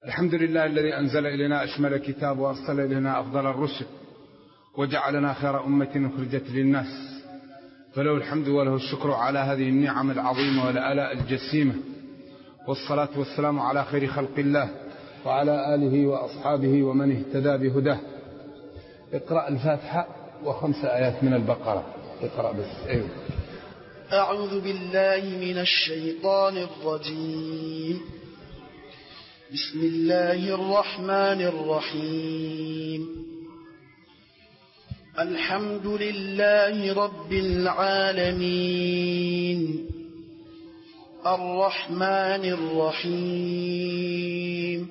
الحمد لله الذي أنزل إلينا أشمل كتاب وأرسل إلينا أفضل الرسل وجعلنا خير أمة أخرجت للناس، فله الحمد وله الشكر على هذه النعم العظيمة والآلاء الجسيمة، والصلاة والسلام على خير خلق الله وعلى آله وأصحابه ومن اهتدى بهداه. اقرأ الفاتحة و5 آيات من البقرة. اقرأ بس. أيوه. أعوذ بالله من الشيطان الرجيم. بسم الله الرحمن الرحيم. الحمد لله رب العالمين، الرحمن الرحيم،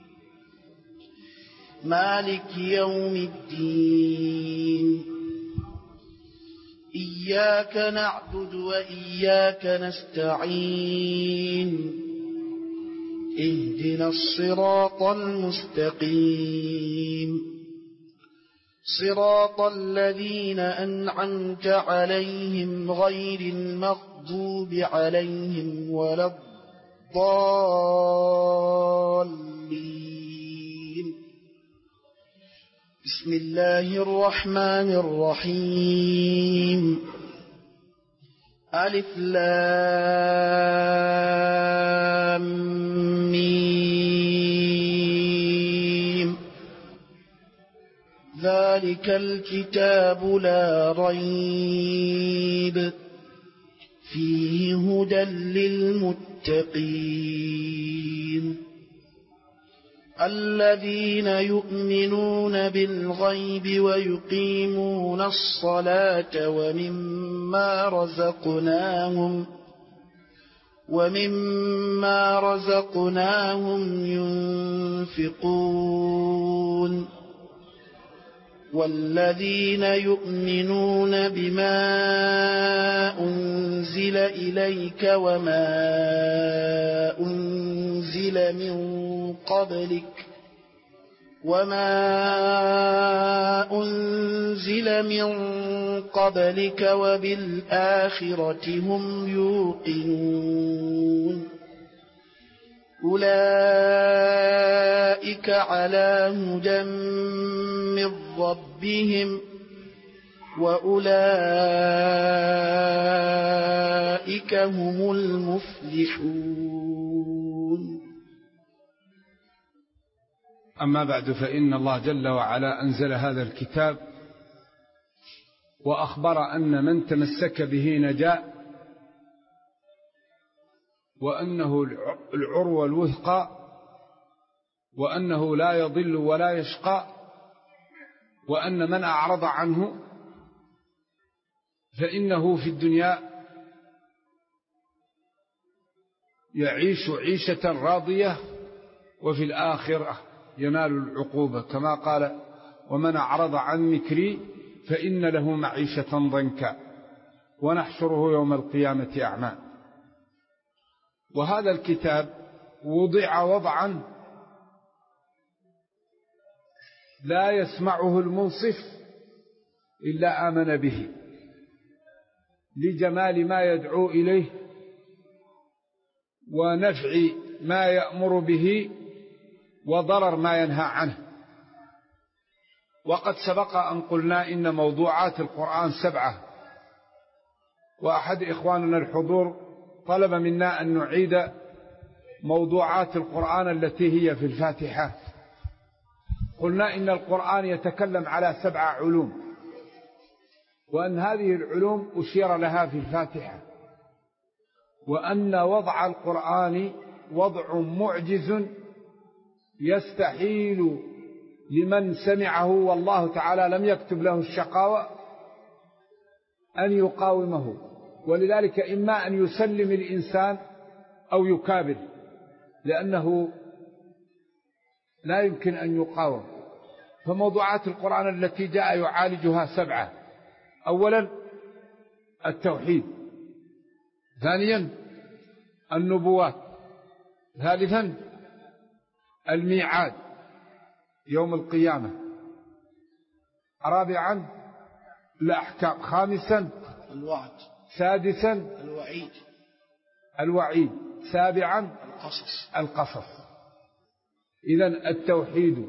مالك يوم الدين. إياك نعبد وإياك نستعين، اهدنا الصراط المستقيم، صراط الذين أنعمت عليهم غير المغضوب عليهم ولا الضالين. بسم الله الرحمن الرحيم. ألف لام ميم. ذلك الكتاب لا ريب فيه هدى للمتقين، الذين يؤمنون بالغيب ويقيمون الصلاة ومما رزقناهم ينفقون، والذين يؤمنون بما أنزل إليك وما أنزل من قبلك وبالآخرة هم يوقنون. أولئك على هدى من ربهم وأولئك هم المفلحون. أما بعد، فإن الله جل وعلا أنزل هذا الكتاب وأخبر أن من تمسك به نجا، وأنه العروة الوثقى، وأنه لا يضل ولا يشقى، وأن من أعرض عنه فإنه في الدنيا يعيش عيشة راضية، وفي الآخرة ينال العقوبة، كما قال: ومن أعرض عن ذكري فإن له معيشة ضنكا ونحشره يوم القيامة أعمى. وهذا الكتاب وضع وضعا لا يسمعه المنصف إلا آمن به، لجمال ما يدعو إليه ونفع ما يأمر به وضرر ما ينهى عنه. وقد سبق أن قلنا إن موضوعات القرآن 7، وأحد إخواننا الحضور طلب منا أن نعيد موضوعات القرآن التي هي في الفاتحة. قلنا إن القرآن يتكلم على 7 علوم، وأن هذه العلوم أشير لها في الفاتحة، وأن وضع القرآن وضع معجز يستحيل لمن سمعه والله تعالى لم يكتب له الشقاوة أن يقاومه، ولذلك إما أن يسلم الإنسان أو يكابر، لأنه لا يمكن أن يقاوم. فموضوعات القرآن التي جاء يعالجها 7: أولا التوحيد، ثانيا النبوات، ثالثا الميعاد يوم القيامة، رابعا الأحكام، خامسا الوعد، سادسا الوعيد، سابعا القصص. إذن التوحيد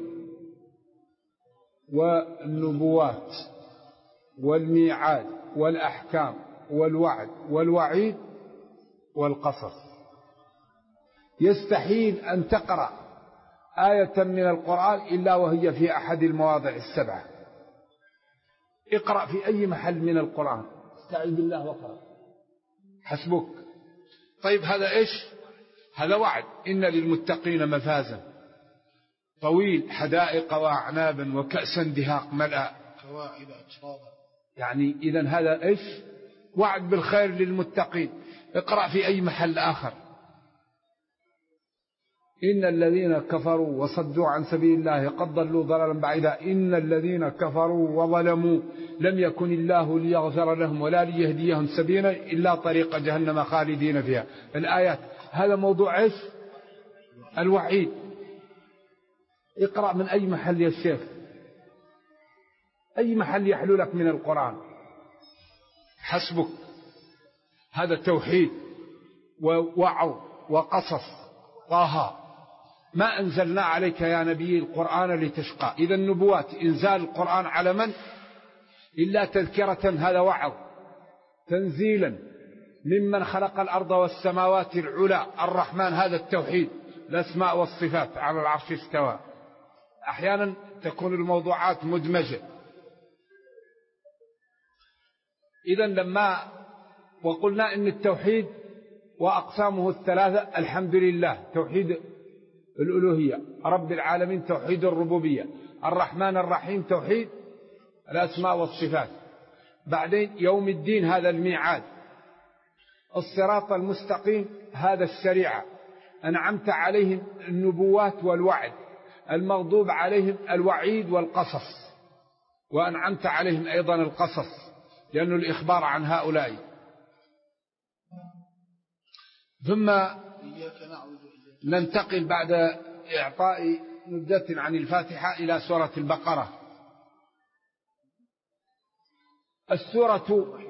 والنبوات والميعاد والأحكام والوعد والوعيد والقصص. يستحيل أن تقرأ آية من القرآن إلا وهي في أحد المواضع السبعة. اقرأ في أي محل من القرآن، استعذ بالله وقرأ حسبك. طيب هذا إيش؟ هذا وعد، إن للمتقين مفازا طويل حدائق وأعنابا وكأسا دهاق ملأ كواعب أترابا. يعني إذن هذا إيش؟ وعد بالخير للمتقين. اقرأ في أي محل آخر، إن الذين كفروا وصدوا عن سبيل الله قد ضلوا ضلالا بعيدا إن الذين كفروا وظلموا لم يكن الله ليغفر لهم ولا ليهديهم سبيلا إلا طريق جهنم خالدين فيها. الآيات هذا موضوع إيش؟ الوعيد. اقرأ من أي محل يا شيخ، أي محل يحلو لك من القرآن حسبك. هذا توحيد ووعظ وقصص. طه ما أنزلنا عليك يا نبي القرآن لتشقى. إذا النبوات إنزال القرآن على من؟ إلا تذكرة، هذا وعظ. تنزيلا ممن خلق الأرض والسماوات العلى الرحمن، هذا التوحيد. الأسماء والصفات، على العرش استوى. أحيانا تكون الموضوعات مدمجة. إذا لما وقلنا إن التوحيد وأقسامه الثلاثة: الحمد لله توحيد الألوهية، رب العالمين توحيد الربوبية، الرحمن الرحيم توحيد الأسماء والصفات. بعدين يوم الدين هذا الميعاد، الصراط المستقيم هذا الشريعة، أنعمت عليهم النبوات والوعد، المغضوب عليهم الوعيد والقصص، وأنعمت عليهم أيضا القصص لأنه الإخبار عن هؤلاء. ثم ننتقل بعد إعطاء نبذة عن الفاتحة إلى سورة البقرة. السورة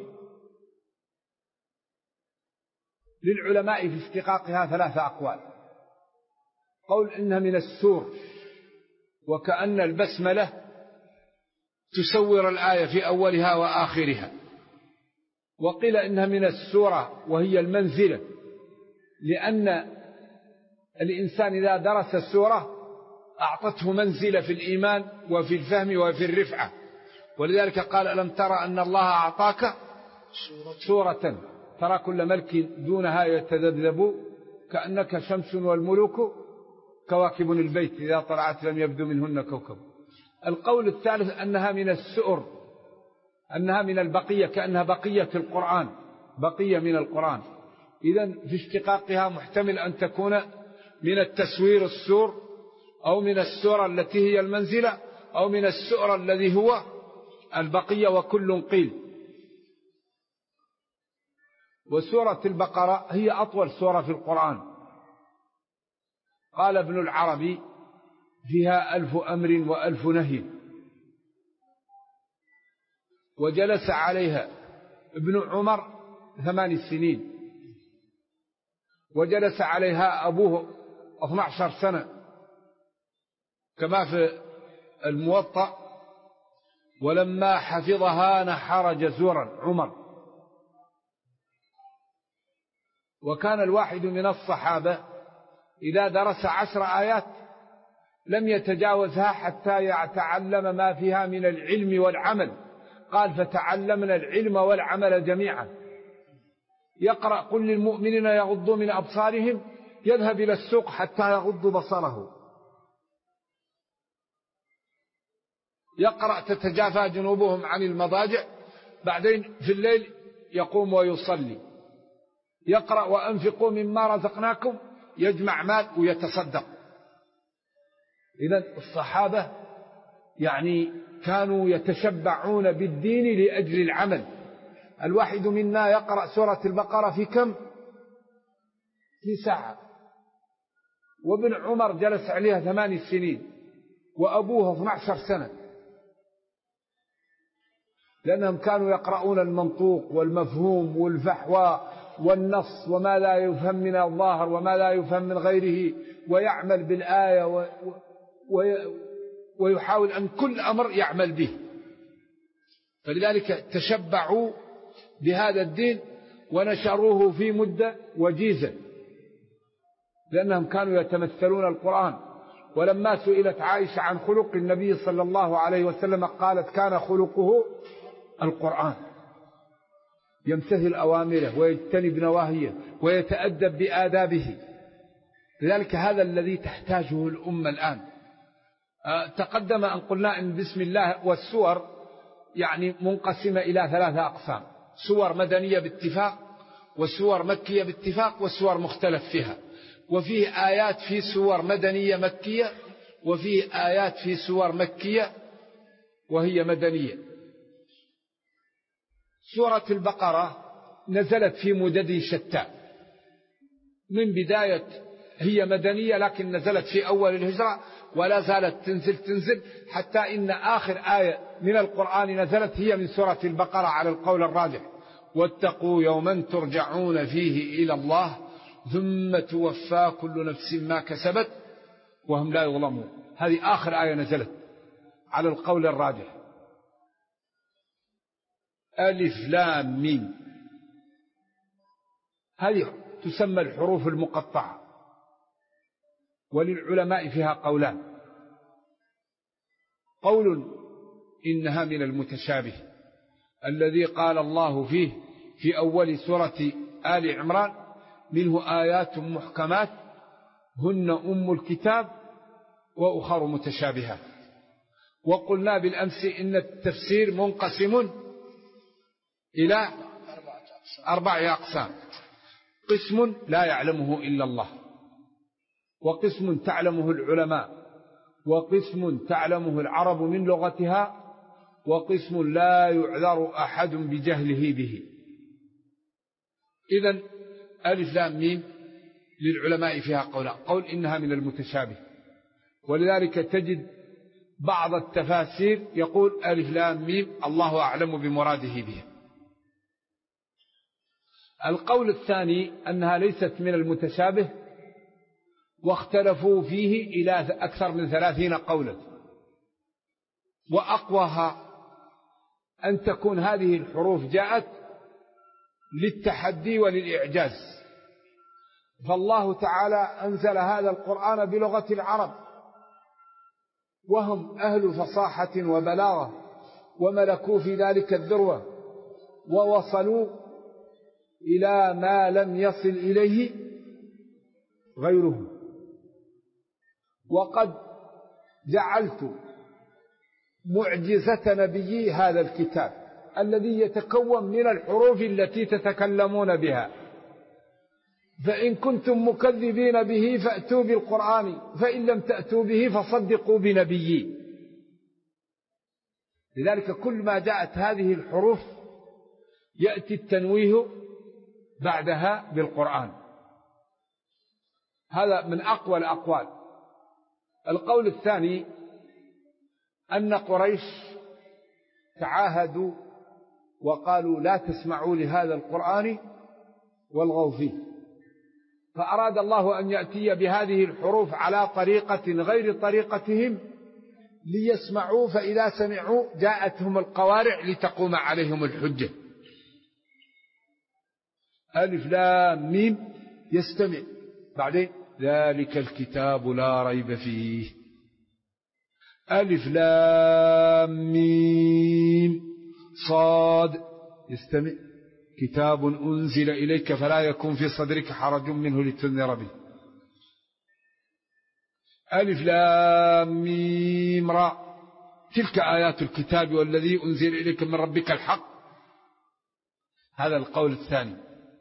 للعلماء في اشتقاقها 3 أقوال. قول إنها من السور، وكأن البسملة تسور الآية في أولها وآخرها. وقيل إنها من السورة وهي المنزلة، لأن الإنسان إذا درس السورة أعطته منزلة في الإيمان وفي الفهم وفي الرفعة. ولذلك قال: ألم ترى أن الله أعطاك سورة ترى كل ملك دونها يتذبذب كأنك شمس والملوك كواكب البيت إذا طلعت لم يبدو منهن كوكب. القول الثالث أنها من السؤر، أنها من البقية، كأنها بقية القرآن، بقية من القرآن. إذن في اشتقاقها محتمل أن تكون من التسوير السور، أو من السورة التي هي المنزلة، أو من السؤر الذي هو البقية، وكل قيل. وسورة البقرة هي أطول سورة في القرآن. قال ابن العربي: فيها 1000 أمر و1000 نهي. وجلس عليها ابن عمر 8 سنين، وجلس عليها أبوه 12 سنة كما في الموطأ. ولما حفظها نحر جزورا عمر. وكان الواحد من الصحابة إذا درس 10 آيات لم يتجاوزها حتى يتعلم ما فيها من العلم والعمل. قال: فتعلمنا العلم والعمل جميعا. يقرأ: قل للمؤمنين يغضوا من أبصارهم، يذهب إلى السوق حتى يغض بصره. يقرأ: تتجافى جنوبهم عن المضاجع، بعدين في الليل يقوم ويصلي. يقرأ: وأنفقوا مما رزقناكم، يجمع مال ويتصدق. إذن الصحابة يعني كانوا يتشبعون بالدين لأجل العمل. الواحد منا يقرأ سورة البقرة في كم؟ في ساعة. وابن عمر جلس عليها 8 سنين، وأبوه 12 سنة، لأنهم كانوا يقرؤون المنطوق والمفهوم والفحوى والنص وما لا يفهم من الظاهر وما لا يفهم من غيره، ويعمل بالآية ويحاول أن كل أمر يعمل به. فلذلك تشبعوا بهذا الدين ونشروه في مدة وجيزة، لأنهم كانوا يتمثلون القرآن. ولما سئلت عائشة عن خلق النبي صلى الله عليه وسلم قالت كان خلقه القرآن، يمتثل أوامره ويجتنب نواهيه ويتأدب بآدابه. لذلك هذا الذي تحتاجه الأمة الآن. تقدم أن قلنا إن بسم الله والسور يعني منقسمة إلى 3 أقسام: سور مدنية باتفاق، وسور مكية باتفاق، وسور مختلف فيها. وفيه آيات في سور مدنية مكية، وفيه آيات في سور مكية وهي مدنية. سورة البقرة نزلت في مدد شتى، من بداية هي مدنية لكن نزلت في أول الهجرة ولا زالت تنزل حتى إن آخر آية من القرآن نزلت هي من سورة البقرة على القول الراجح: واتقوا يوما ترجعون فيه إلى الله ثم توفى كل نفس ما كسبت وهم لا يظلمون. هذه آخر آية نزلت على القول الراجح. ألف لام ميم هذه تسمى الحروف المقطعة، وللعلماء فيها قولان: قول إنها من المتشابه الذي قال الله فيه في أول سورة آل عمران: منه آيات محكمات هن أم الكتاب وأخر متشابهات. وقلنا بالأمس إن التفسير منقسم إلى 4 أقسام: قسم لا يعلمه إلا الله، وقسم تعلمه العلماء، وقسم تعلمه العرب من لغتها، وقسم لا يعذر أحد بجهله به. إذن ألف لام ميم للعلماء فيها قولان: قول إنها من المتشابه، ولذلك تجد بعض التفاسير يقول ألف لام ميم الله أعلم بمراده بها. القول الثاني أنها ليست من المتشابه، واختلفوا فيه إلى أكثر من 30 قولا، وأقواها أن تكون هذه الحروف جاءت للتحدي وللإعجاز، فالله تعالى أنزل هذا القرآن بلغة العرب، وهم أهل فصاحة وبلاغة، وملكوا في ذلك الذروة، ووصلوا إلى ما لم يصل إليه غيره. وقد جعلت معجزة نبيي هذا الكتاب الذي يتكون من الحروف التي تتكلمون بها، فإن كنتم مكذبين به فأتوا بالقرآن، فإن لم تأتوا به فصدقوا بنبيي. لذلك كل ما جاءت هذه الحروف يأتي التنويه بعدها بالقرآن. هذا من أقوى الأقوال. القول الثاني أن قريش تعاهدوا وقالوا لا تسمعوا لهذا القرآن والغوا فيه، فأراد الله أن يأتي بهذه الحروف على طريقة غير طريقتهم ليسمعوا، فإذا سمعوا جاءتهم القوارع لتقوم عليهم الحجة. ألف لام ميم يستمع، بعدين ذلك الكتاب لا ريب فيه. ألف لام ميم صاد يستمع، كتاب أنزل إليك فلا يكون في صدرك حرج منه لتنذر به. ألف لام ميم را تلك آيات الكتاب والذي أنزل إليك من ربك الحق. هذا القول الثاني.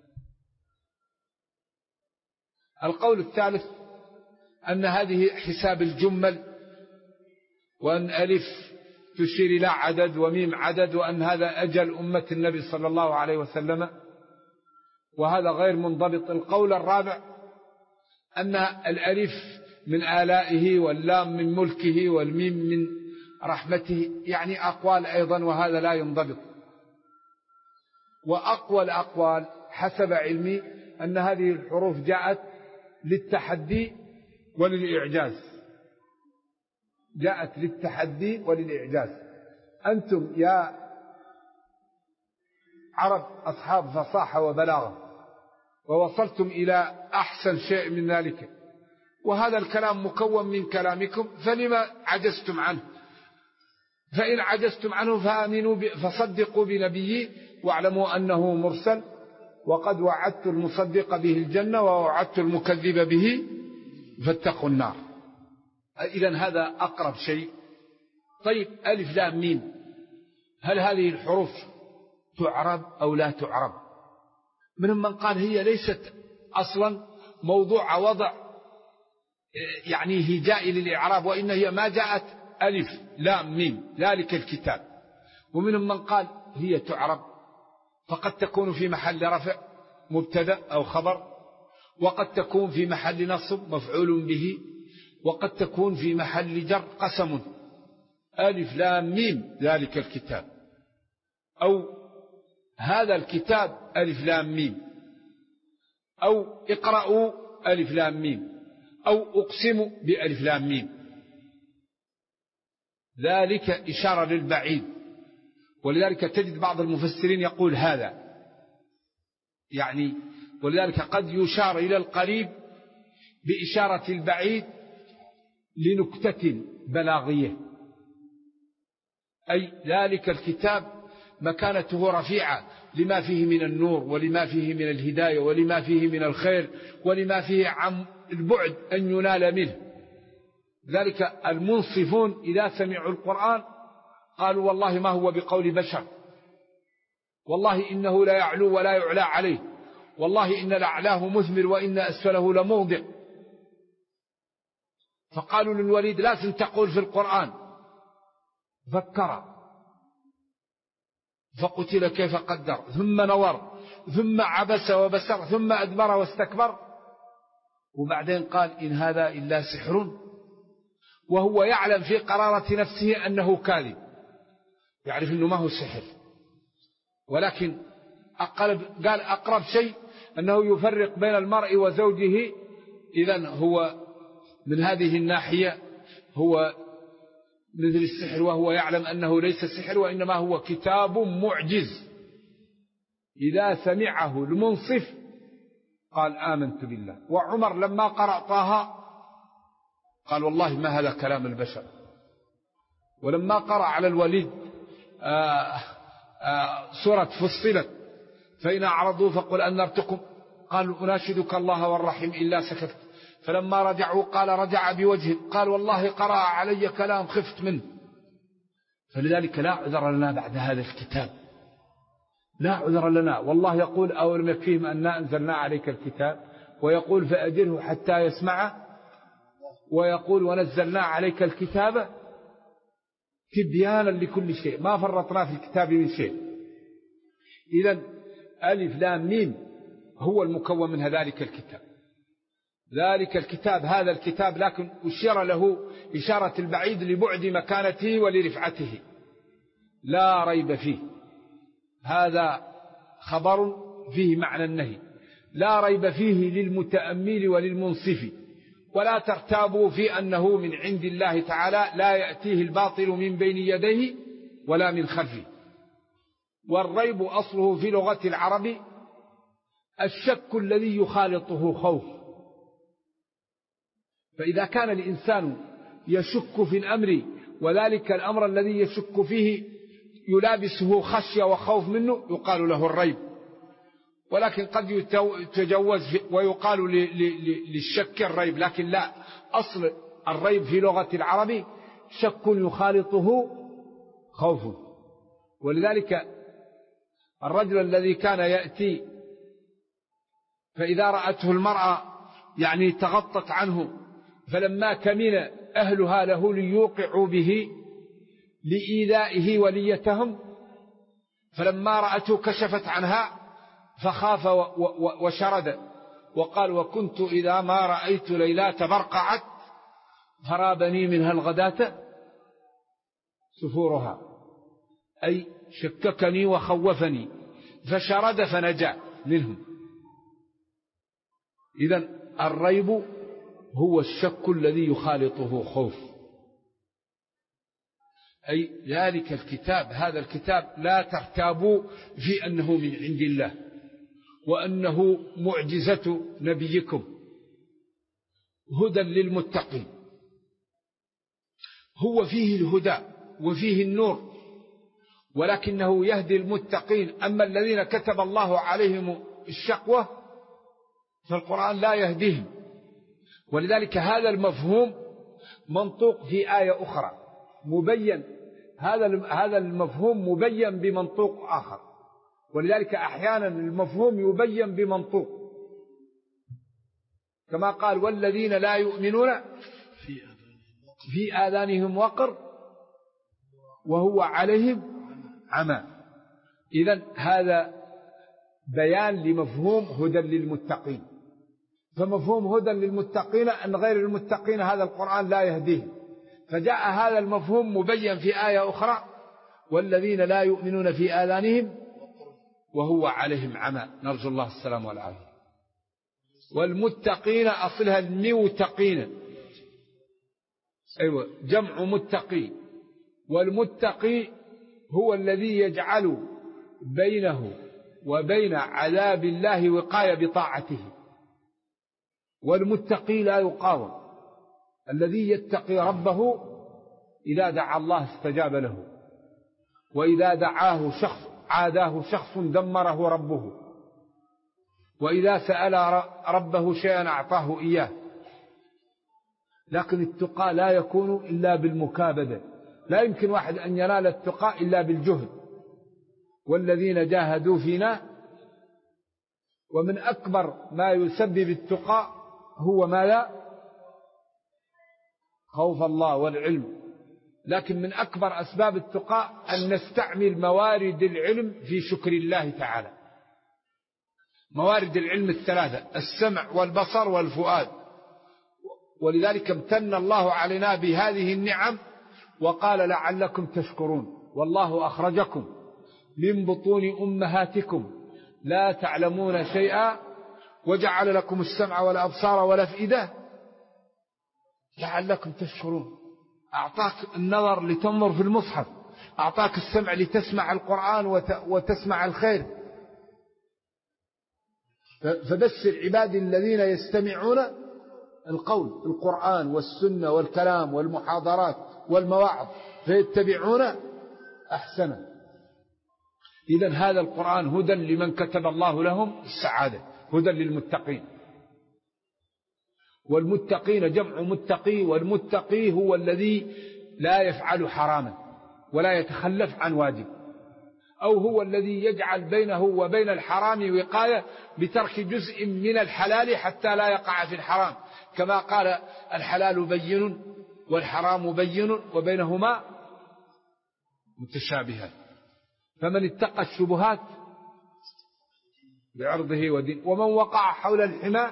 القول الثالث أن هذه حساب الجمل، وأن ألف تشير إلى عدد وميم عدد، وأن هذا أجل أمة النبي صلى الله عليه وسلم، وهذا غير منضبط. القول الرابع أن الألف من آلائه، واللام من ملكه، والميم من رحمته، يعني أقوال أيضا، وهذا لا ينضبط. وأقوى الأقوال حسب علمي أن هذه الحروف جاءت للتحدي وللإعجاز، جاءت للتحدي وللإعجاز. أنتم يا عرب أصحاب فصاحة وبلاغة، ووصلتم إلى أحسن شيء من ذلك، وهذا الكلام مكون من كلامكم، فلما عجزتم عنه؟ فإن عجزتم عنه فصدقوا بنبيي واعلموا أنه مرسل، وقد وعدت المصدق به الجنة ووعدت المكذب به فاتقوا النار. إذن هذا أقرب شيء. طيب ألف لام ميم، هل هذه الحروف تعرب أو لا تعرب؟ منهم من قال هي ليست أصلا موضوع وضع يعني هجاء للإعراب، وإن هي ما جاءت ألف لام ميم ذلك الكتاب. ومنهم من قال هي تعرب، فقد تكون في محل رفع مبتدأ أو خبر، وقد تكون في محل نصب مفعول به، وقد تكون في محل جر قسم، ألف لام ميم ذلك الكتاب، أو هذا الكتاب ألف لام ميم، أو اقرأوا ألف لام ميم، أو أقسم بألف لام ميم. ذلك إشارة للبعيد، ولذلك تجد بعض المفسرين يقول هذا يعني، ولذلك قد يشار إلى القريب بإشارة البعيد لنكتة بلاغية، أي ذلك الكتاب مكانته رفيعة لما فيه من النور، ولما فيه من الهداية، ولما فيه من الخير، ولما فيه عن البعد أن ينال منه. ذلك المنصفون إذا سمعوا القرآن قالوا والله ما هو بقول بشر، والله إنه لا يعلو ولا يعلى عليه، والله إن لأعلاه مثمر وإن أسفله لموضع. فقالوا للوليد لازم تقول في القرآن فكر فقتل كيف قدر ثم نظر ثم عبس وبسر ثم أدبر واستكبر، وبعدين قال إن هذا إلا سحر، وهو يعلم في قرارة نفسه أنه كاذب، يعرف أنه ما هو سحر، ولكن قال أقرب شيء أنه يفرق بين المرء وزوجه. إذن هو من هذه الناحية هو مثل السحر، وهو يعلم أنه ليس سحر وإنما هو كتاب معجز. إذا سمعه المنصف قال آمنت بالله. وعمر لما قرأ طه قال والله ما هذا كلام البشر. ولما قرأ على الوليد سورة فصلت فإن أعرضوا فقل أنذرتكم قال أناشدك الله والرحم إلا سكت. فلما رجعوا قال رجع بوجه قال والله قرأ علي كلام خفت منه. فلذلك لا عذر لنا بعد هذا الكتاب، لا عذر لنا. والله يقول أولم يكفيهم أننا أنزلنا عليك الكتاب، ويقول فأجره حتى يسمع، ويقول ونزلنا عليك الكتاب تبيانا لكل شيء ما فرطنا في الكتاب من شيء. إذن ألف لام ميم هو المكون من ذلك الكتاب. ذلك الكتاب هذا الكتاب، لكن أشير له إشارة البعيد لبعد مكانته ولرفعته، لا ريب فيه. هذا خبر فيه معنى النهي، لا ريب فيه للمتأمل وللمنصف، ولا ترتابوا في أنه من عند الله تعالى، لا يأتيه الباطل من بين يديه ولا من خلفه. والريب أصله في لغة العرب الشك الذي يخالطه خوف. فإذا كان الإنسان يشك في الأمر، وذلك الأمر الذي يشك فيه يلابسه خشية وخوف منه، يقال له الريب. ولكن قد يتجوز ويقال للشك الريب، لكن لا، أصل الريب في لغة العرب شك يخالطه خوف. ولذلك الرجل الذي كان يأتي فإذا رأته المرأة يعني تغطت عنه، فلما كمن أهلها له ليوقعوا به لإيذائه وليتهم، فلما رأته كشفت عنها فخاف وشرد، وقال وكنت إذا ما رأيت ليلات برقعت فرابني منها الغداة سفورها، أي شككني وخوفني، فشرد فنجا. منهم. إذن الريب هو الشك الذي يخالطه خوف. أي ذلك الكتاب، هذا الكتاب لا ترتابوا في أنه من عند الله وأنه معجزة نبيكم هدى للمتقين. هو فيه الهدى وفيه النور، ولكنه يهدي المتقين. أما الذين كتب الله عليهم الشقوة فالقرآن لا يهديهم. ولذلك هذا المفهوم منطوق في آية أخرى مبين، هذا المفهوم مبين بمنطوق آخر. ولذلك أحيانا المفهوم يبين بمنطوق، كما قال والذين لا يؤمنون في آذانهم وقر وهو عليهم عمى. إذن هذا بيان لمفهوم هدى للمتقين. فمفهوم هدى للمتقين أن غير المتقين هذا القرآن لا يهديهم، فجاء هذا المفهوم مبين في آية أخرى والذين لا يؤمنون في آذانهم وهو عليهم عمى، نرجو الله السلام والعافية. والمتقين أصلها الموتقين، أيوة جمع متقي. والمتقي هو الذي يجعل بينه وبين عذاب الله وقاية بطاعته. والمتقي لا يقاوم، الذي يتقي ربه إذا دعا الله استجاب له، وإذا دعاه شخص عاداه شخص دمره ربه، وإذا سأل ربه شيئا أعطاه إياه. لكن التقى لا يكون إلا بالمكابدة، لا يمكن واحد أن ينال التقى إلا بالجهد. والذين جاهدوا فينا. ومن أكبر ما يسبب التقى هو ما لا خوف الله والعلم. لكن من أكبر أسباب التقى أن نستعمل موارد العلم في شكر الله تعالى. موارد العلم الثلاثة: السمع والبصر والفؤاد. ولذلك امتن الله علينا بهذه النعم وقال لعلكم تشكرون. والله أخرجكم من بطون أمهاتكم لا تعلمون شيئا وجعل لكم السمع والأبصار والأفئدة لعلكم تشكرون. أعطاك النظر لتنظر في المصحف، أعطاك السمع لتسمع القرآن وتسمع الخير. فبشر عبادي الذين يستمعون القول، القرآن والسنة والكلام والمحاضرات والمواعظ، فيتبعون أحسنه. إذن هذا القرآن هدى لمن كتب الله لهم السعادة، هدى للمتقين. والمتقين جمع متقي، والمتقي هو الذي لا يفعل حراما ولا يتخلف عن واجب، أو هو الذي يجعل بينه وبين الحرام وقاية بترك جزء من الحلال حتى لا يقع في الحرام، كما قال الحلال بين والحرام بين وبينهما متشابهات. فمن اتقى الشبهات بعرضه ودين ومن وقع حول الحمى.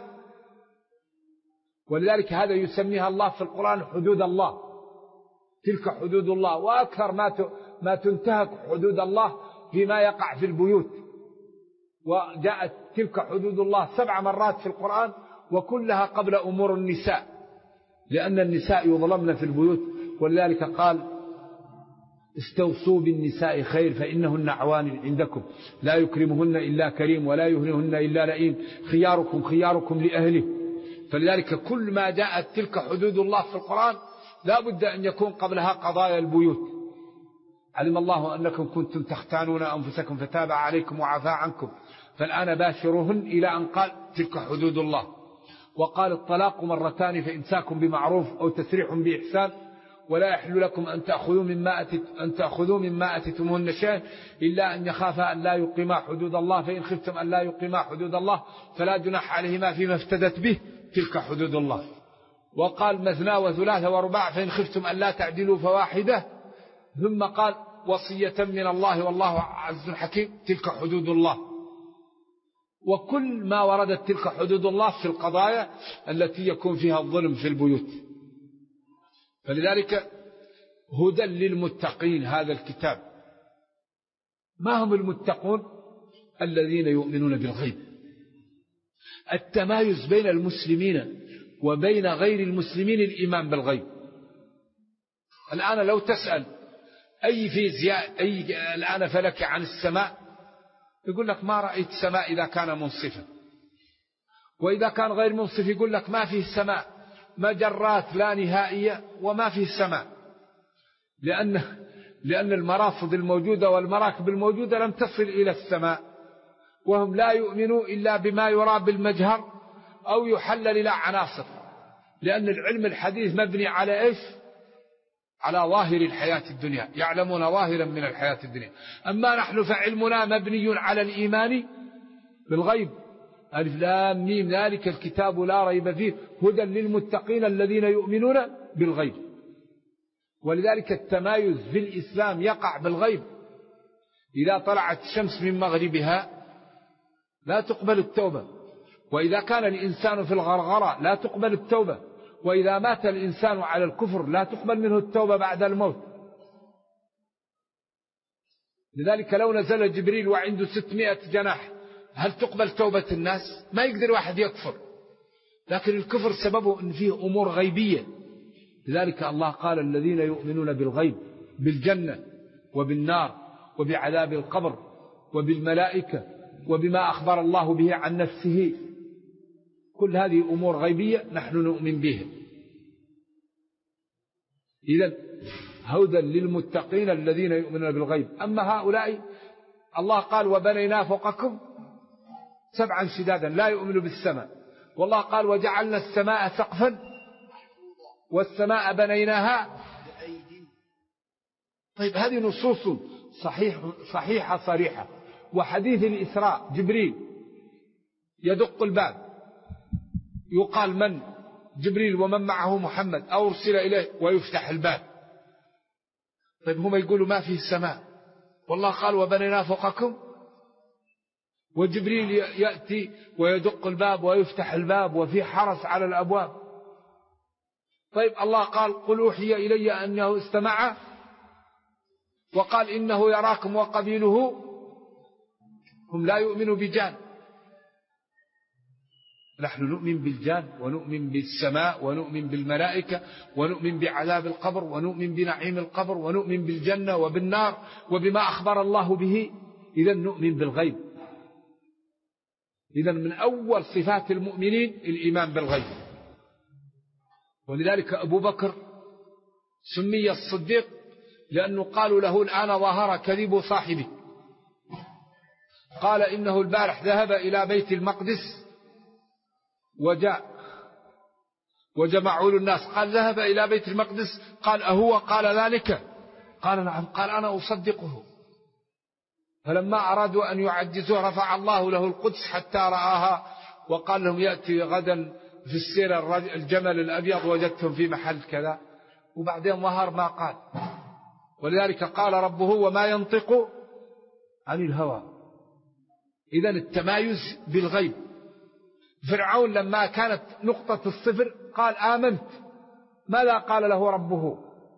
ولذلك هذا يسميها الله في القرآن حدود الله، تلك حدود الله. وأكثر ما تنتهك حدود الله فيما يقع في البيوت. وجاءت تلك حدود الله 7 مرات في القرآن، وكلها قبل أمور النساء، لأن النساء يظلمن في البيوت. ولذلك قال استوصوا بالنساء خير فإنهن عوان عندكم لا يكرمهن إلا كريم ولا يهنهن إلا لئيم خياركم خياركم لأهله. فلذلك كل ما جاءت تلك حدود الله في القرآن لا بد أن يكون قبلها قضايا البيوت. علم الله أنكم كنتم تختانون أنفسكم فتاب عليكم وعفى عنكم فالآن باشروهن، إلى أن قال تلك حدود الله. وقال الطلاق 2 مرتان فإمساك بمعروف أو تسريح بإحسان ولا يحل لكم أن تأخذوا مما أتيتموهن شيئا إلا أن يخافا أن لا يقيما حدود الله، فإن خفتم أن لا يقيما حدود الله فلا جناح عليهما فيما افتدت به تلك حدود الله. وقال مثنى وثلاث ورباع فإن خفتم أن لا تعدلوا فواحدة. ثم قال وصية من الله والله عز حكيم تلك حدود الله. وكل ما وردت تلك حدود الله في القضايا التي يكون فيها الظلم في البيوت. فلذلك هدى للمتقين هذا الكتاب. ما هم المتقون؟ الذين يؤمنون بالغيب. التمايز بين المسلمين وبين غير المسلمين الإيمان بالغيب. الآن لو تسأل أي فيزياء الآن فلك عن السماء، يقول لك ما رأيت سماء إذا كان منصفا، وإذا كان غير منصف يقول لك ما فيه سماء، مجرات لا نهائية وما فيه سماء، لأن المرافض الموجودة والمراكب الموجودة لم تصل إلى السماء، وهم لا يؤمنوا إلا بما يرى بالمجهر أو يحلل إلى عناصر، لأن العلم الحديث مبني على إيش؟ على ظاهر الحياة الدنيا، يعلمون ظاهرا من الحياة الدنيا. أما نحن فعلمنا مبني على الإيمان بالغيب. ألف لام ميم ذلك الكتاب لا ريب فيه هدى للمتقين الذين يؤمنون بالغيب. ولذلك التمايز في الإسلام يقع بالغيب. إذا طلعت الشمس من مغربها لا تقبل التوبة، وإذا كان الإنسان في الغرغرة لا تقبل التوبة، وإذا مات الإنسان على الكفر لا تقبل منه التوبة بعد الموت. لذلك لو نزل جبريل وعنده 600 جناح هل تقبل توبة الناس؟ ما يقدر واحد يكفر، لكن الكفر سببه أن فيه أمور غيبية. لذلك الله قال الذين يؤمنون بالغيب، بالجنة وبالنار وبعذاب القبر وبالملائكة وبما أخبر الله به عن نفسه، كل هذه أمور غيبية نحن نؤمن بها. إذن هدى للمتقين الذين يؤمنون بالغيب. أما هؤلاء الله قال وبنينا فوقكم سبعا شدادا لا يؤمنوا بالسماء، والله قال وجعلنا السماء سقفا والسماء بنيناها. طيب هذه نصوص صحيحة صريحة. وحديث الإسراء جبريل يدق الباب يقال من؟ جبريل ومن معه محمد أو أرسل إليه ويفتح الباب. طيب هم يقولوا ما فيه السماء، والله قال وبنينا فوقكم، وجبريل يأتي ويدق الباب ويفتح الباب وفي حرس على الأبواب. طيب الله قال قل أوحي إلي أنه استمع، وقال إنه يراكم وقبيله. هم لا يؤمنوا بجان، نحن نؤمن بالجان ونؤمن بالسماء ونؤمن بالملائكة ونؤمن بعذاب القبر ونؤمن بنعيم القبر ونؤمن بالجنة وبالنار وبما أخبر الله به. إذن نؤمن بالغيب. إذن من أول صفات المؤمنين الإيمان بالغيب. ولذلك أبو بكر سمي الصديق لأنه قالوا له الآن ظهر كذب صاحبه. قال إنه البارح ذهب إلى بيت المقدس وجاء وجمعوا له الناس، قال ذهب إلى بيت المقدس، قال أهو قال ذلك؟ قال نعم. قال أنا أصدقه. فلما أرادوا أن يعجزوه رفع الله له القدس حتى رآها، وقال لهم يأتي غدا في السير الجمل الأبيض وجدتهم في محل كذا، وبعدين ظهر ما قال. ولذلك قال ربه وما ينطق عن الهوى. إذن التمايز بالغيب. فرعون لما كانت نقطة الصفر قال آمنت، ماذا قال له ربه؟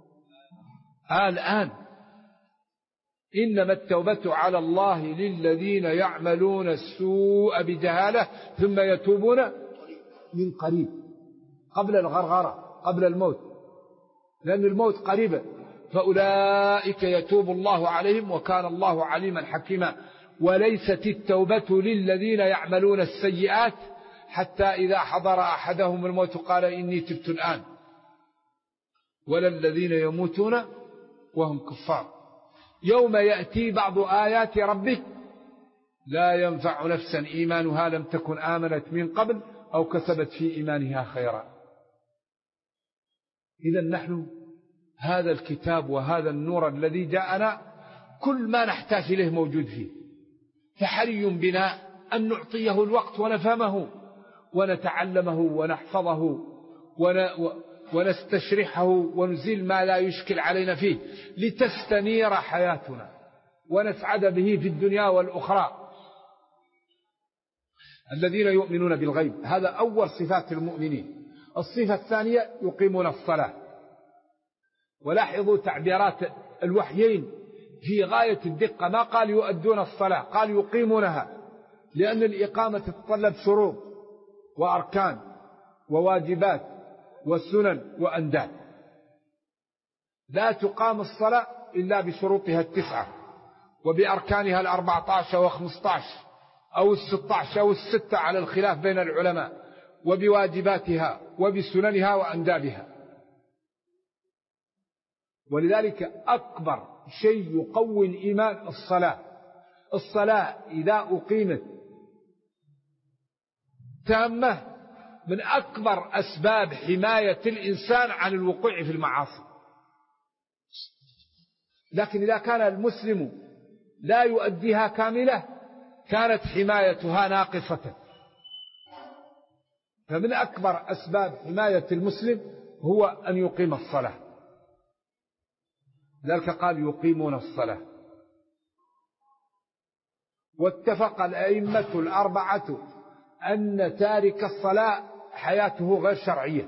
الآن إنما التوبة على الله للذين يعملون السوء بجهالة ثم يتوبون من قريب، قبل الغرغرة، قبل الموت، لأن الموت قريبا. فأولئك يتوب الله عليهم وكان الله عليما حكيما. وليست التوبة للذين يعملون السيئات حتى إذا حضر أحدهم الموت قال إني تبت الآن، ولا الذين يموتون وهم كفار. يوم يأتي بعض آيات ربك لا ينفع نفسا إيمانها لم تكن آمنت من قبل أو كسبت في إيمانها خيرا. إذن نحن هذا الكتاب وهذا النور الذي جاءنا كل ما نحتاج إليه موجود فيه، فحري بنا أن نعطيه الوقت ونفهمه ونتعلمه ونحفظه ونستشرحه ونزيل ما لا يشكل علينا فيه لتستنير حياتنا ونسعد به في الدنيا والأخرى. الذين يؤمنون بالغيب، هذا أول صفات المؤمنين. الصفة الثانية يقيمون الصلاة. ولاحظوا تعبيرات الوحيين في غاية الدقة، ما قال يؤدون الصلاة، قال يقيمونها، لأن الإقامة تتطلب شروط وأركان وواجبات وسنن وأنداب. لا تقام الصلاة إلا بشروطها 9 وبأركانها 14 و15 أو 16 أو 6 على الخلاف بين العلماء، وبواجباتها وبسننها وأندابها. ولذلك أكبر شيء يقوي الإيمان الصلاة إذا أقيمت تامة من أكبر أسباب حماية الإنسان عن الوقوع في المعاصي. لكن إذا كان المسلم لا يؤديها كاملة كانت حمايتها ناقصة. فمن أكبر أسباب حماية المسلم هو أن يقيم الصلاة، ذلك قال يقيمون الصلاة. واتفق الأئمة الأربعة أن تارك الصلاة حياته غير شرعية.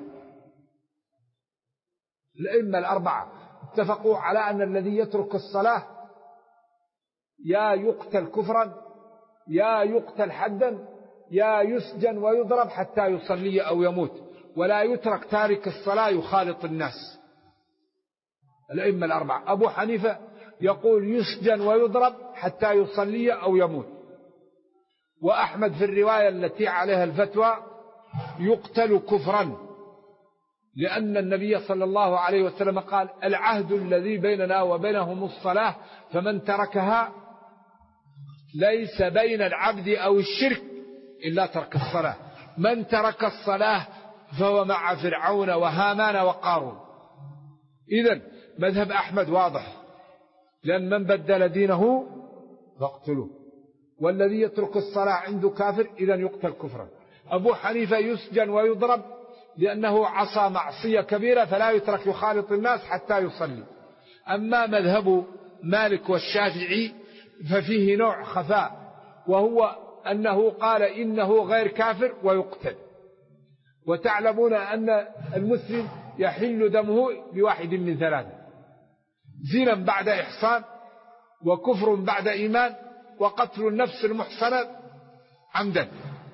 الأئمة الأربعة اتفقوا على أن الذي يترك الصلاة يا يقتل كفرا يا يقتل حدا يا يسجن ويضرب حتى يصلي أو يموت، ولا يترك تارك الصلاة يخالط الناس. الأئمة الأربعة. أبو حنيفة يقول يسجن ويضرب حتى يصلي أو يموت. وأحمد في الرواية التي عليها الفتوى يقتل كفرا، لأن النبي صلى الله عليه وسلم قال العهد الذي بيننا وبينهم الصلاة، فمن تركها ليس بين العبد أو الشرك إلا ترك الصلاة. من ترك الصلاة فهو مع فرعون وهامان وقارون. إذن مذهب أحمد واضح، لأن من بدل دينه فاقتلوه، والذي يترك الصلاة عنده كافر إذن يقتل كفرا. أبو حنيفة يسجن ويضرب لأنه عصى معصية كبيرة فلا يترك يخالط الناس حتى يصلي. أما مذهب مالك والشافعي ففيه نوع خفاء، وهو أنه قال إنه غير كافر ويقتل. وتعلمون أن المسلم يحل دمه بواحد من 3: زنا بعد إحصان، وكفر بعد إيمان، وقتل النفس المحصنة عمدا.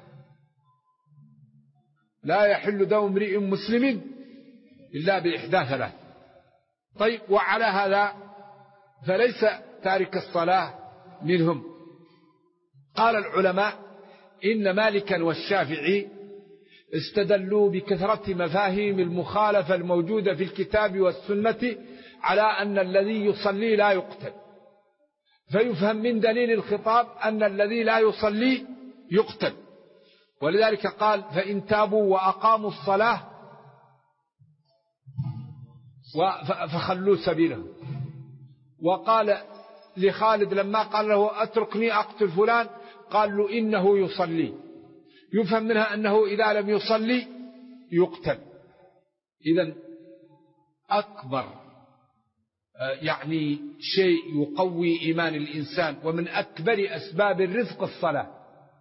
لا يحل دم امرئ مسلم إلا بإحدى 3. طيب، وعلى هذا فليس تارك الصلاة منهم. قال العلماء إن مالكا والشافعي استدلوا بكثرة مفاهيم المخالفة الموجودة في الكتاب والسنة على أن الذي يصلي لا يقتل، فيفهم من دليل الخطاب أن الذي لا يصلي يقتل. ولذلك قال فإن تابوا وأقاموا الصلاة فخلوا سبيله. وقال لخالد لما قال له أتركني أقتل فلان قال له إنه يصلي، يفهم منها أنه إذا لم يصلي يقتل. إذن أكبر يعني شيء يقوي إيمان الإنسان ومن أكبر أسباب الرزق الصلاة،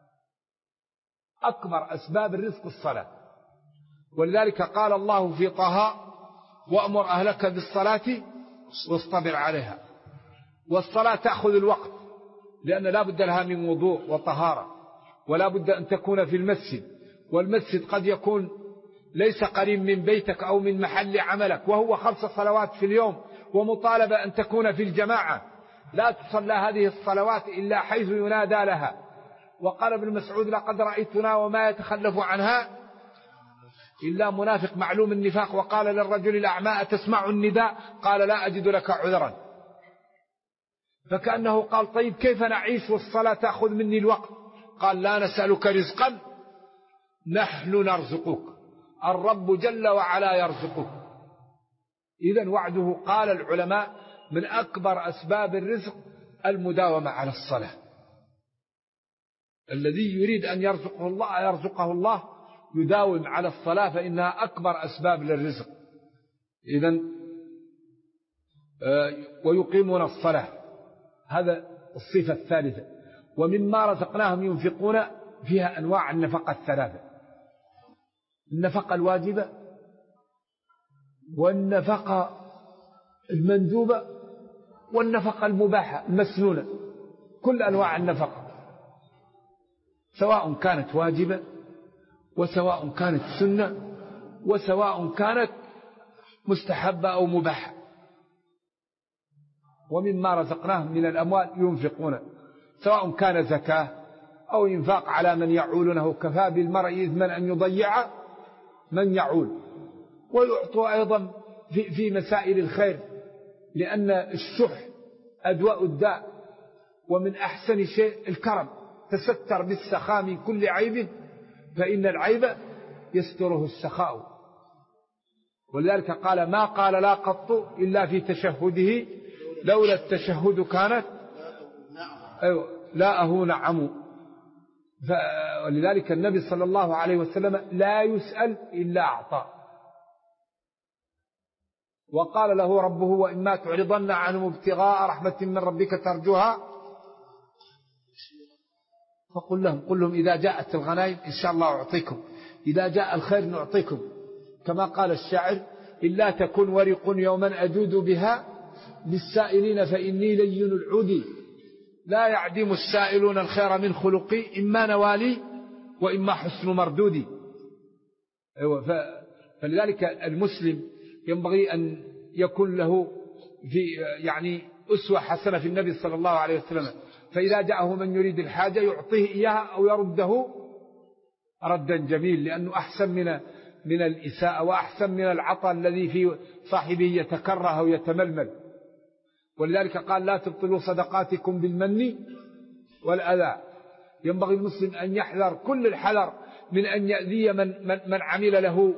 أكبر أسباب الرزق الصلاة. ولذلك قال الله في طه وأمر أهلك بالصلاة واصطبر عليها. والصلاة تأخذ الوقت، لأن لا بد لها من وضوء وطهارة، ولا بد أن تكون في المسجد، والمسجد قد يكون ليس قريب من بيتك أو من محل عملك، وهو 5 صلوات في اليوم، ومطالبة أن تكون في الجماعة. لا تصلى هذه الصلوات إلا حيث ينادى لها. وقال ابن مسعود لقد رأيتنا وما يتخلف عنها إلا منافق معلوم النفاق. وقال للرجل الأعمى أتسمع النداء؟ قال لا أجد لك عذرا. فكأنه قال طيب كيف نعيش والصلاة تأخذ مني الوقت؟ قال لا نسألك رزقا نحن نرزقك، الرب جل وعلا يرزقك. إذن وعده قال العلماء من أكبر أسباب الرزق المداومة على الصلاة. الذي يريد أن يرزقه الله يداوم على الصلاة، فإنها أكبر أسباب للرزق. إذن ويقيمون الصلاة، هذا الصفة الثالثة. ومما رزقناهم ينفقون، فيها أنواع النفقة 3: النفقة الواجبة والنفقة المندوبة والنفقة المباحة المسنونة، كل أنواع النفقة، سواء كانت واجبة وسواء كانت سنة وسواء كانت مستحبة أو مباحة. ومما رزقناهم من الأموال ينفقون، سواء كان زكاة أو إنفاق على من يعولونه، كفى بالمرء إثما أن يضيع من يعول. ويعطوا أيضا في مسائل الخير، لأن الشح أدواء الداء، ومن أحسن شيء الكرم، تستر بالسخاء من كل عيب فإن العيب يستره السخاء. ولذلك قال ما قال لا قط إلا في تشهده لولا التشهد كانت لا أهو نعم. ولذلك النبي صلى الله عليه وسلم لا يسأل إلا أعطى. وقال له ربه وإما تعرضن عنهم ابتغاء رحمة من ربك ترجوها فقل لهم إذا جاءت الغنائم إن شاء الله أعطيكم، إذا جاء الخير نعطيكم، كما قال الشاعر إلا تكن ورق يوما أجود بها للسائلين فإني لين العود، لا يعدم السائلون الخير من خلقي إما نوالي وإما حسن مردودي. فلذلك المسلم ينبغي أن يكون له في أسوة حسنة في النبي صلى الله عليه وسلم، فإذا جاءه من يريد الحاجة يعطيه إياها أو يرده ردا جميل، لأنه أحسن من الإساءة وأحسن من العطاء الذي في صاحبه يتكره ويتململ. ولذلك قال لا تبطلوا صدقاتكم بالمن والأذى. ينبغي المسلم أن يحذر كل الحذر من أن يأذي من عمل له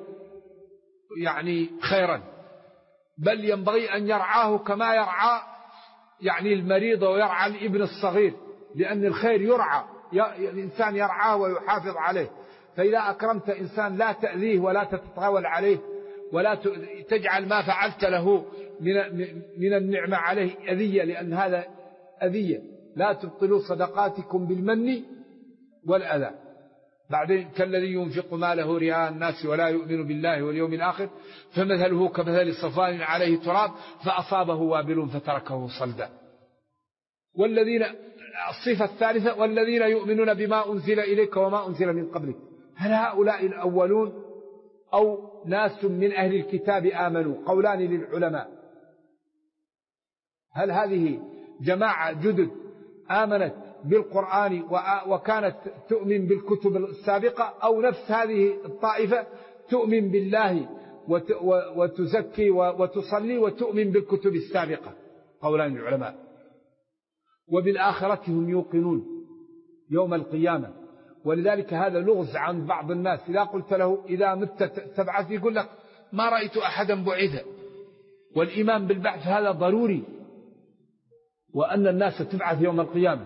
خيرا، بل ينبغي أن يرعاه كما يرعى المريض ويرعى الابن الصغير، لأن الخير يرعى، الإنسان يرعاه ويحافظ عليه. فإذا أكرمت إنسان لا تأذيه ولا تتطاول عليه ولا تجعل ما فعلت له من النعمة عليه أذية، لأن هذا أذية. لا تبطلوا صدقاتكم بالمن والأذى. بعدين كالذي ينفق ماله رئاء الناس ولا يؤمن بالله واليوم الآخر فمثله كمثل صفوان عليه تراب فأصابه وابل فتركه صلدا. والذين الصفة الثالثة والذين يؤمنون بما أنزل إليك وما أنزل من قبلك. هل هؤلاء الأولون أو ناس من أهل الكتاب آمنوا؟ قولان للعلماء، هل هذه جماعة جدد آمنت بالقرآن وكانت تؤمن بالكتب السابقة، أو نفس هذه الطائفة تؤمن بالله وتزكي وتصلي وتؤمن بالكتب السابقة؟ قولان العلماء. وبالآخرة هم يوقنون يوم القيامة. ولذلك هذا لغز عن بعض الناس، إذا قلت له إذا مت تبعث يقول لك ما رأيت أحدا بعث. والإيمان بالبعث هذا ضروري، وأن الناس تبعث يوم القيامة،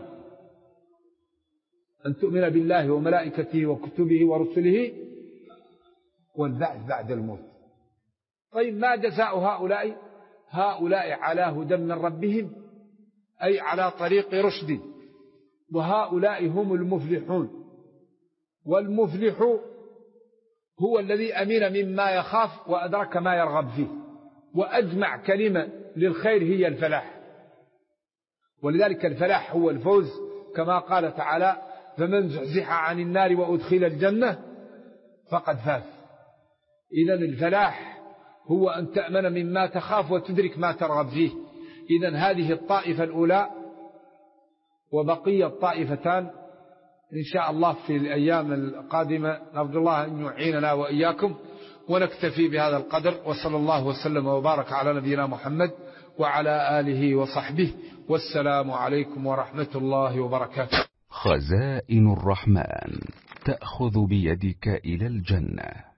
أن تؤمن بالله وملائكته وكتبه ورسله والبعث بعد الموت. طيب ما جزاء هؤلاء؟ هؤلاء على هدى من ربهم، أي على طريق رشد، وهؤلاء هم المفلحون. والمفلح هو الذي أمن مما يخاف وأدرك ما يرغب فيه، وأجمع كلمة للخير هي الفلاح. ولذلك الفلاح هو الفوز، كما قال تعالى فمن زحزح عن النار وأدخل الجنة فقد فاز. إذن الفلاح هو أن تأمن مما تخاف وتدرك ما ترغب فيه. إذن هذه الطائفة الأولى، وبقي الطائفتان إن شاء الله في الأيام القادمة، نرجو الله أن يعيننا وإياكم. ونكتفي بهذا القدر، وصلى الله وسلم وبارك على نبينا محمد وعلى آله وصحبه، والسلام عليكم ورحمة الله وبركاته. خزائن الرحمن تأخذ بيدك إلى الجنة.